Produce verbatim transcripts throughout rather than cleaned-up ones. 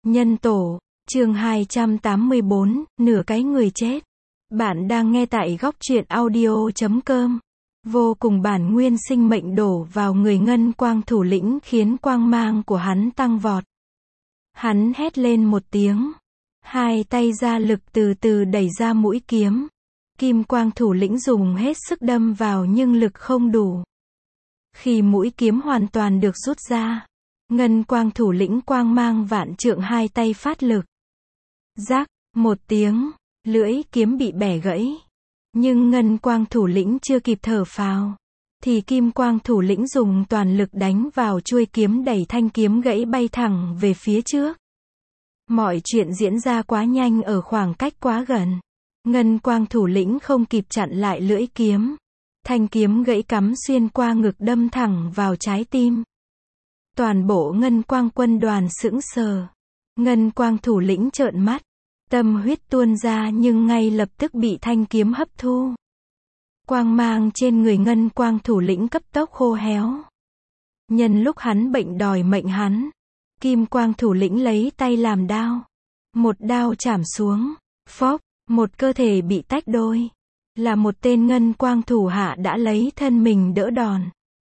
Nhân tổ, chương hai trăm tám mươi bốn, nửa cái người chết. Bạn đang nghe tại góc truyện audio chấm com. Vô cùng bản nguyên sinh mệnh đổ vào người ngân quang thủ lĩnh khiến quang mang của hắn tăng vọt. Hắn hét lên một tiếng. Hai tay ra lực từ từ đẩy ra mũi kiếm. Kim quang thủ lĩnh dùng hết sức đâm vào nhưng lực không đủ. Khi mũi kiếm hoàn toàn được rút ra, ngân quang thủ lĩnh quang mang vạn trượng hai tay phát lực. Rác, một tiếng, lưỡi kiếm bị bẻ gãy. Nhưng ngân quang thủ lĩnh chưa kịp thở phào, thì kim quang thủ lĩnh dùng toàn lực đánh vào chuôi kiếm đẩy thanh kiếm gãy bay thẳng về phía trước. Mọi chuyện diễn ra quá nhanh ở khoảng cách quá gần. Ngân quang thủ lĩnh không kịp chặn lại lưỡi kiếm. Thanh kiếm gãy cắm xuyên qua ngực đâm thẳng vào trái tim. Toàn bộ ngân quang quân đoàn sững sờ. Ngân quang thủ lĩnh trợn mắt. Tâm huyết tuôn ra nhưng ngay lập tức bị thanh kiếm hấp thu. Quang mang trên người ngân quang thủ lĩnh cấp tốc khô héo. Nhân lúc hắn bệnh đòi mệnh hắn, kim quang thủ lĩnh lấy tay làm đao. Một đao chảm xuống, phốc, một cơ thể bị tách đôi. Là một tên ngân quang thủ hạ đã lấy thân mình đỡ đòn.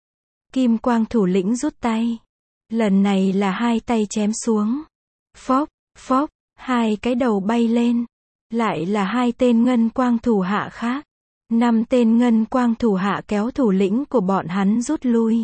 Kim quang thủ lĩnh rút tay. Lần này là hai tay chém xuống. Phốc, phốc, hai cái đầu bay lên. Lại là hai tên ngân quang thủ hạ khác. Năm tên ngân quang thủ hạ kéo thủ lĩnh của bọn hắn rút lui.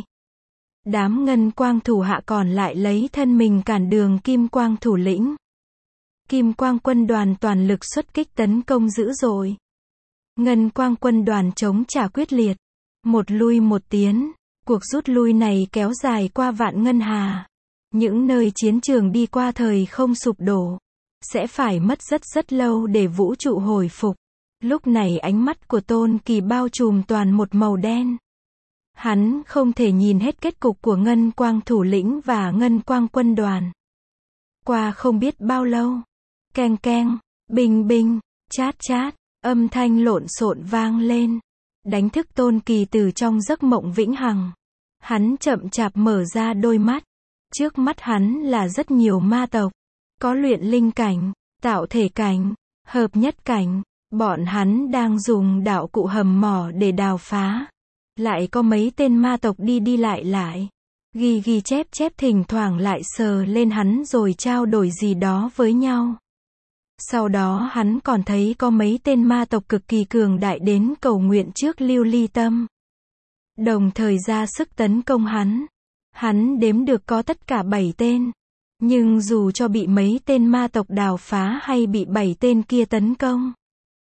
Đám ngân quang thủ hạ còn lại lấy thân mình cản đường kim quang thủ lĩnh. Kim quang quân đoàn toàn lực xuất kích tấn công dữ dội. Ngân quang quân đoàn chống trả quyết liệt. Một lui một tiến. Cuộc rút lui này kéo dài qua vạn ngân hà. Những nơi chiến trường đi qua thời không sụp đổ. Sẽ phải mất rất rất lâu để vũ trụ hồi phục. Lúc này ánh mắt của Tôn Kỳ bao trùm toàn một màu đen. Hắn không thể nhìn hết kết cục của ngân quang thủ lĩnh và ngân quang quân đoàn. Qua không biết bao lâu. Keng keng, bình bình, chát chát. Âm thanh lộn xộn vang lên, đánh thức Tôn Kỳ từ trong giấc mộng vĩnh hằng. Hắn chậm chạp mở ra đôi mắt. Trước mắt hắn là rất nhiều ma tộc. Có luyện linh cảnh, tạo thể cảnh, hợp nhất cảnh. Bọn hắn đang dùng đạo cụ hầm mỏ để đào phá. Lại có mấy tên ma tộc đi đi lại lại. Ghi ghi chép chép thỉnh thoảng lại sờ lên hắn rồi trao đổi gì đó với nhau. Sau đó hắn còn thấy có mấy tên ma tộc cực kỳ cường đại đến cầu nguyện trước Lưu Ly Tâm. Đồng thời ra sức tấn công hắn. Hắn đếm được có tất cả bảy tên. Nhưng dù cho bị mấy tên ma tộc đào phá hay bị bảy tên kia tấn công,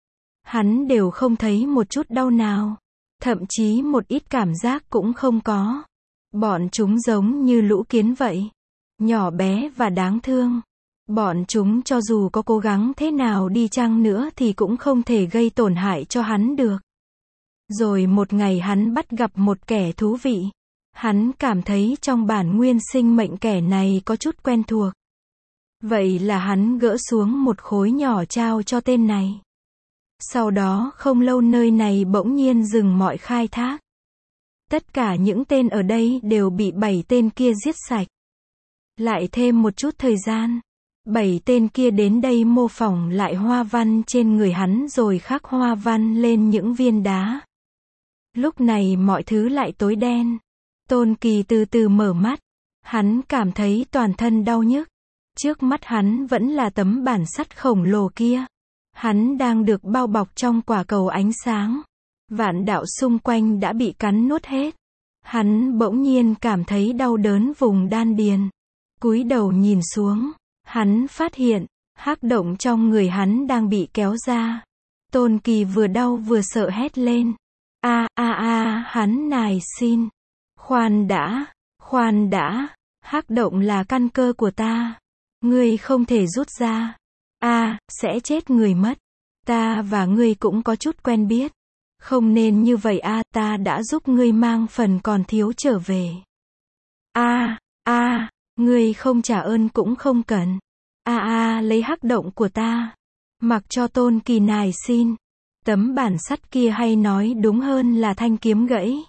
hắn đều không thấy một chút đau nào. Thậm chí một ít cảm giác cũng không có. Bọn chúng giống như lũ kiến vậy. Nhỏ bé và đáng thương. Bọn chúng cho dù có cố gắng thế nào đi chăng nữa thì cũng không thể gây tổn hại cho hắn được. Rồi một ngày hắn bắt gặp một kẻ thú vị. Hắn cảm thấy trong bản nguyên sinh mệnh kẻ này có chút quen thuộc. Vậy là hắn gỡ xuống một khối nhỏ trao cho tên này. Sau đó không lâu nơi này bỗng nhiên dừng mọi khai thác. Tất cả những tên ở đây đều bị bảy tên kia giết sạch. Lại thêm một chút thời gian. Bảy tên kia đến đây mô phỏng lại hoa văn trên người hắn rồi khắc hoa văn lên những viên đá. Lúc này mọi thứ lại tối đen. Tôn Kỳ từ từ mở mắt. Hắn cảm thấy toàn thân đau nhức. Trước mắt hắn vẫn là tấm bản sắt khổng lồ kia. Hắn đang được bao bọc trong quả cầu ánh sáng. Vạn đạo xung quanh đã bị cắn nuốt hết. Hắn bỗng nhiên cảm thấy đau đớn vùng đan điền. Cúi đầu nhìn xuống. Hắn phát hiện, hắc động trong người hắn đang bị kéo ra. Tôn Kỳ vừa đau vừa sợ hét lên. A a a, hắn nài xin. Khoan đã, khoan đã, hắc động là căn cơ của ta. Ngươi không thể rút ra. A, sẽ chết người mất. Ta và ngươi cũng có chút quen biết. Không nên như vậy a, ta đã giúp ngươi mang phần còn thiếu trở về. A, a, ngươi không trả ơn cũng không cần. A a, lấy hắc động của ta. Mặc cho Tôn Kỳ nài xin. Tấm bản sắt kia hay nói đúng hơn là thanh kiếm gãy.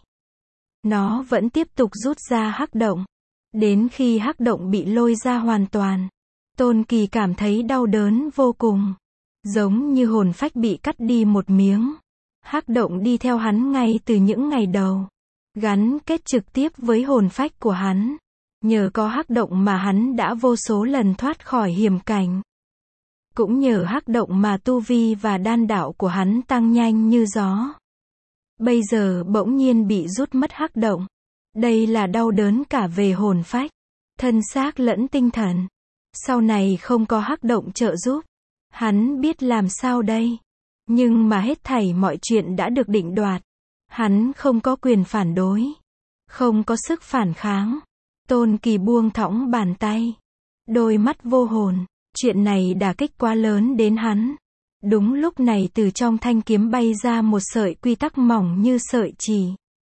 Nó vẫn tiếp tục rút ra hắc động. Đến khi hắc động bị lôi ra hoàn toàn. Tôn Kỳ cảm thấy đau đớn vô cùng. Giống như hồn phách bị cắt đi một miếng. Hắc động đi theo hắn ngay từ những ngày đầu. Gắn kết trực tiếp với hồn phách của hắn. Nhờ có hắc động mà hắn đã vô số lần thoát khỏi hiểm cảnh. Cũng nhờ hắc động mà tu vi và đan đạo của hắn tăng nhanh như gió. Bây giờ bỗng nhiên bị rút mất hắc động. Đây là đau đớn cả về hồn phách, thân xác lẫn tinh thần. Sau này không có hắc động trợ giúp. Hắn biết làm sao đây. Nhưng mà hết thảy mọi chuyện đã được định đoạt. Hắn không có quyền phản đối. Không có sức phản kháng. Tôn Kỳ buông thõng bàn tay. Đôi mắt vô hồn. Chuyện này đả kích quá lớn đến hắn. Đúng lúc này từ trong thanh kiếm bay ra một sợi quy tắc mỏng như sợi chỉ.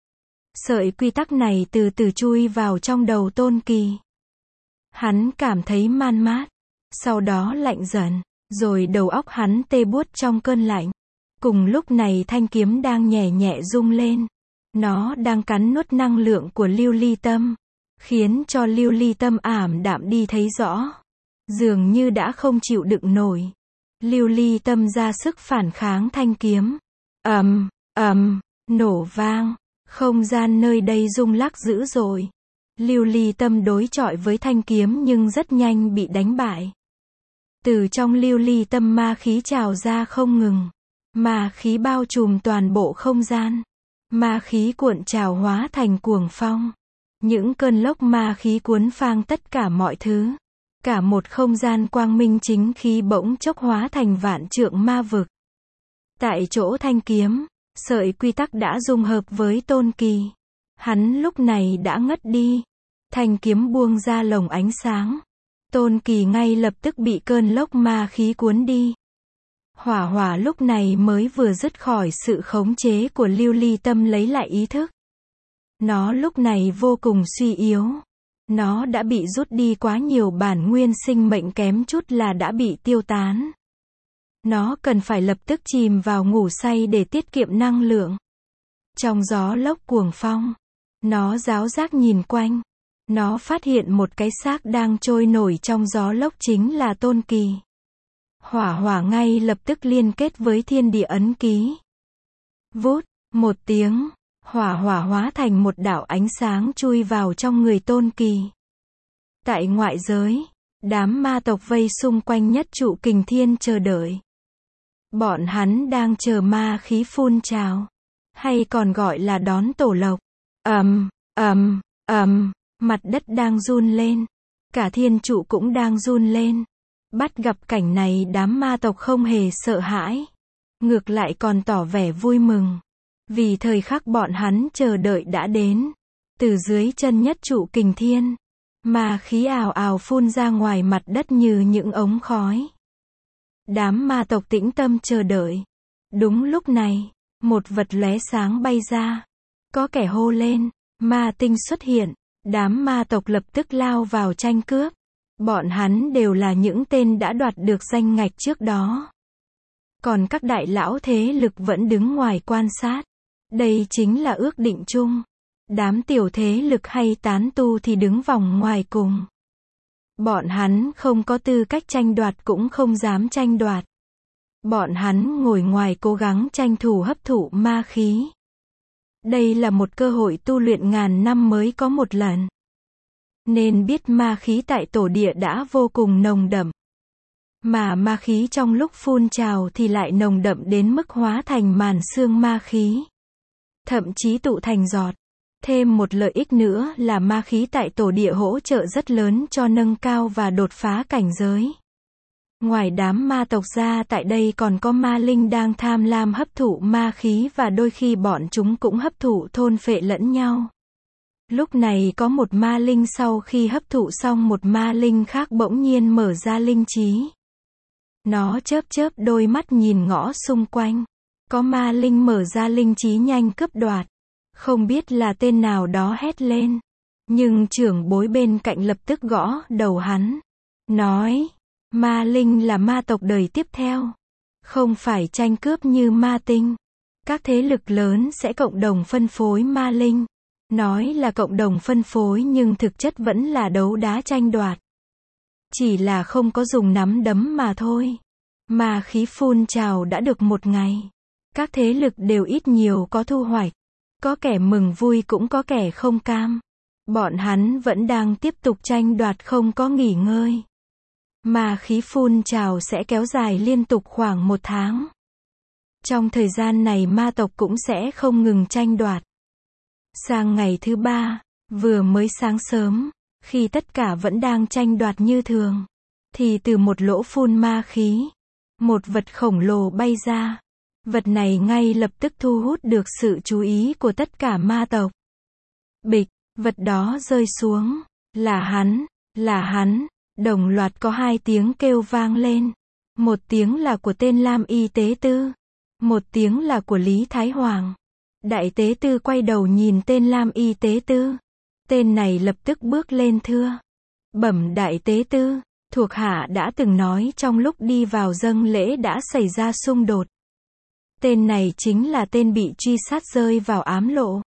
Sợi quy tắc này từ từ chui vào trong đầu Tôn Kỳ. Hắn cảm thấy man mát. Sau đó lạnh dần. Rồi đầu óc hắn tê buốt trong cơn lạnh. Cùng lúc này thanh kiếm đang nhẹ nhẹ rung lên. Nó đang cắn nuốt năng lượng của lưu ly tâm. Khiến cho lưu ly tâm ảm đạm đi thấy rõ. Dường như đã không chịu đựng nổi. Lưu ly tâm ra sức phản kháng thanh kiếm. Ầm, ầm, nổ vang. Không gian nơi đây rung lắc dữ dội. Lưu ly tâm đối chọi với thanh kiếm nhưng rất nhanh bị đánh bại. Từ trong lưu ly tâm ma khí trào ra không ngừng. Ma khí bao trùm toàn bộ không gian. Ma khí cuộn trào hóa thành cuồng phong. Những cơn lốc ma khí cuốn phang tất cả mọi thứ. Cả một không gian quang minh chính khí bỗng chốc hóa thành vạn trượng ma vực. Tại chỗ thanh kiếm, sợi quy tắc đã dung hợp với Tôn Kỳ. Hắn lúc này đã ngất đi. Thanh kiếm buông ra lồng ánh sáng. Tôn Kỳ ngay lập tức bị cơn lốc ma khí cuốn đi. Hỏa hỏa lúc này mới vừa dứt khỏi sự khống chế của lưu ly tâm lấy lại ý thức. Nó lúc này vô cùng suy yếu. Nó đã bị rút đi quá nhiều bản nguyên sinh mệnh kém chút là đã bị tiêu tán. Nó cần phải lập tức chìm vào ngủ say để tiết kiệm năng lượng. Trong gió lốc cuồng phong, nó ráo rác nhìn quanh. Nó phát hiện một cái xác đang trôi nổi trong gió lốc chính là Tôn Kỳ. Hỏa hỏa ngay lập tức liên kết với thiên địa ấn ký. Vút, một tiếng, hỏa hỏa hóa thành một đạo ánh sáng chui vào trong người Tôn Kỳ. Tại ngoại giới, đám ma tộc vây xung quanh nhất trụ kình thiên chờ đợi. Bọn hắn đang chờ ma khí phun trào, hay còn gọi là đón tổ lộc. Ầm, ầm, ầm, mặt đất đang run lên, cả thiên trụ cũng đang run lên. Bắt gặp cảnh này đám ma tộc không hề sợ hãi, ngược lại còn tỏ vẻ vui mừng, vì thời khắc bọn hắn chờ đợi đã đến. Từ dưới chân nhất trụ kình thiên, ma khí ào ào phun ra ngoài mặt đất như những ống khói. Đám ma tộc tĩnh tâm chờ đợi. Đúng lúc này, một vật lóe sáng bay ra. Có kẻ hô lên, ma tinh xuất hiện. Đám ma tộc lập tức lao vào tranh cướp. Bọn hắn đều là những tên đã đoạt được danh ngạch trước đó. Còn các đại lão thế lực vẫn đứng ngoài quan sát. Đây chính là ước định chung. Đám tiểu thế lực hay tán tu thì đứng vòng ngoài cùng. Bọn hắn không có tư cách tranh đoạt cũng không dám tranh đoạt. Bọn hắn ngồi ngoài cố gắng tranh thủ hấp thụ ma khí. Đây là một cơ hội tu luyện ngàn năm mới có một lần. Nên biết ma khí tại tổ địa đã vô cùng nồng đậm. Mà ma khí trong lúc phun trào thì lại nồng đậm đến mức hóa thành màn sương ma khí. Thậm chí tụ thành giọt. Thêm một lợi ích nữa là ma khí tại tổ địa hỗ trợ rất lớn cho nâng cao và đột phá cảnh giới. Ngoài đám ma tộc ra tại đây còn có ma linh đang tham lam hấp thụ ma khí và đôi khi bọn chúng cũng hấp thụ thôn phệ lẫn nhau. Lúc này có một ma linh sau khi hấp thụ xong một ma linh khác bỗng nhiên mở ra linh trí. Nó chớp chớp đôi mắt nhìn ngõ xung quanh. Có ma linh mở ra linh trí nhanh cướp đoạt. Không biết là tên nào đó hét lên. Nhưng trưởng bối bên cạnh lập tức gõ đầu hắn. Nói, ma linh là ma tộc đời tiếp theo. Không phải tranh cướp như ma tinh. Các thế lực lớn sẽ cộng đồng phân phối ma linh. Nói là cộng đồng phân phối nhưng thực chất vẫn là đấu đá tranh đoạt. Chỉ là không có dùng nắm đấm mà thôi. Ma khí phun trào đã được một ngày. Các thế lực đều ít nhiều có thu hoạch. Có kẻ mừng vui cũng có kẻ không cam. Bọn hắn vẫn đang tiếp tục tranh đoạt không có nghỉ ngơi. Ma khí phun trào sẽ kéo dài liên tục khoảng một tháng. Trong thời gian này ma tộc cũng sẽ không ngừng tranh đoạt. Sang ngày thứ ba, vừa mới sáng sớm, khi tất cả vẫn đang tranh đoạt như thường, thì từ một lỗ phun ma khí, một vật khổng lồ bay ra. Vật này ngay lập tức thu hút được sự chú ý của tất cả ma tộc. Bịch, vật đó rơi xuống. Là hắn, là hắn. Đồng loạt có hai tiếng kêu vang lên. Một tiếng là của tên Lam Y Tế Tư. Một tiếng là của Lý Thái Hoàng. Đại Tế Tư quay đầu nhìn tên Lam Y Tế Tư. Tên này lập tức bước lên thưa. Bẩm Đại Tế Tư, thuộc hạ đã từng nói trong lúc đi vào dâng lễ đã xảy ra xung đột. Tên này chính là tên bị truy sát rơi vào ám lộ.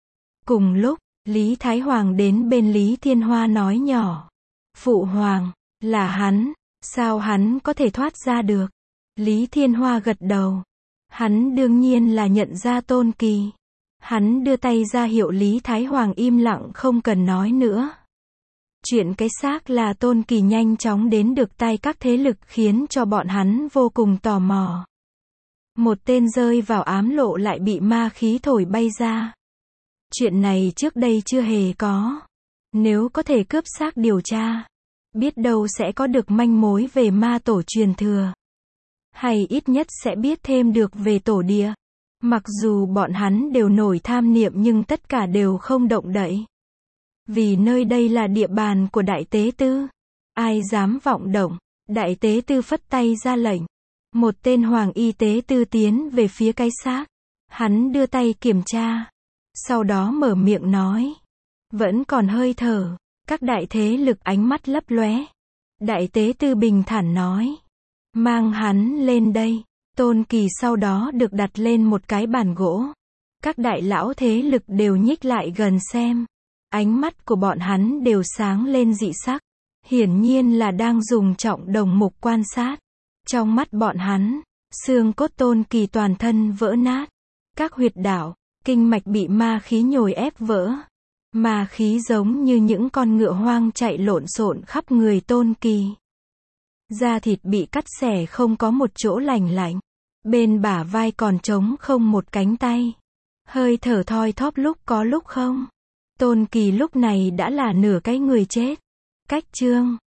Cùng lúc, Lý Thái Hoàng đến bên Lý Thiên Hoa nói nhỏ. Phụ Hoàng, là hắn, sao hắn có thể thoát ra được? Lý Thiên Hoa gật đầu. Hắn đương nhiên là nhận ra Tôn Kỳ. Hắn đưa tay ra hiệu Lý Thái Hoàng im lặng không cần nói nữa. Chuyện cái xác là Tôn Kỳ nhanh chóng đến được tay các thế lực khiến cho bọn hắn vô cùng tò mò. Một tên rơi vào ám lộ lại bị ma khí thổi bay ra. Chuyện này trước đây chưa hề có. Nếu có thể cướp xác điều tra, biết đâu sẽ có được manh mối về ma tổ truyền thừa. Hay ít nhất sẽ biết thêm được về tổ địa. Mặc dù bọn hắn đều nổi tham niệm nhưng tất cả đều không động đậy. Vì nơi đây là địa bàn của Đại Tế Tư. Ai dám vọng động, Đại Tế Tư phất tay ra lệnh. Một tên Hoàng Y Tế Tư tiến về phía cái xác. Hắn đưa tay kiểm tra. Sau đó mở miệng nói. Vẫn còn hơi thở. Các đại thế lực ánh mắt lấp lóe. Đại Tế Tư bình thản nói. Mang hắn lên đây. Tôn Kỳ sau đó được đặt lên một cái bàn gỗ. Các đại lão thế lực đều nhích lại gần xem. Ánh mắt của bọn hắn đều sáng lên dị sắc. Hiển nhiên là đang dùng trọng đồng mục quan sát. Trong mắt bọn hắn, xương cốt Tôn Kỳ toàn thân vỡ nát. Các huyệt đạo, kinh mạch bị ma khí nhồi ép vỡ. Ma khí giống như những con ngựa hoang chạy lộn xộn khắp người Tôn Kỳ. Da thịt bị cắt xẻ không có một chỗ lành lạnh. Bên bả vai còn trống không một cánh tay. Hơi thở thoi thóp lúc có lúc không. Tôn Kỳ lúc này đã là nửa cái người chết. Cách chương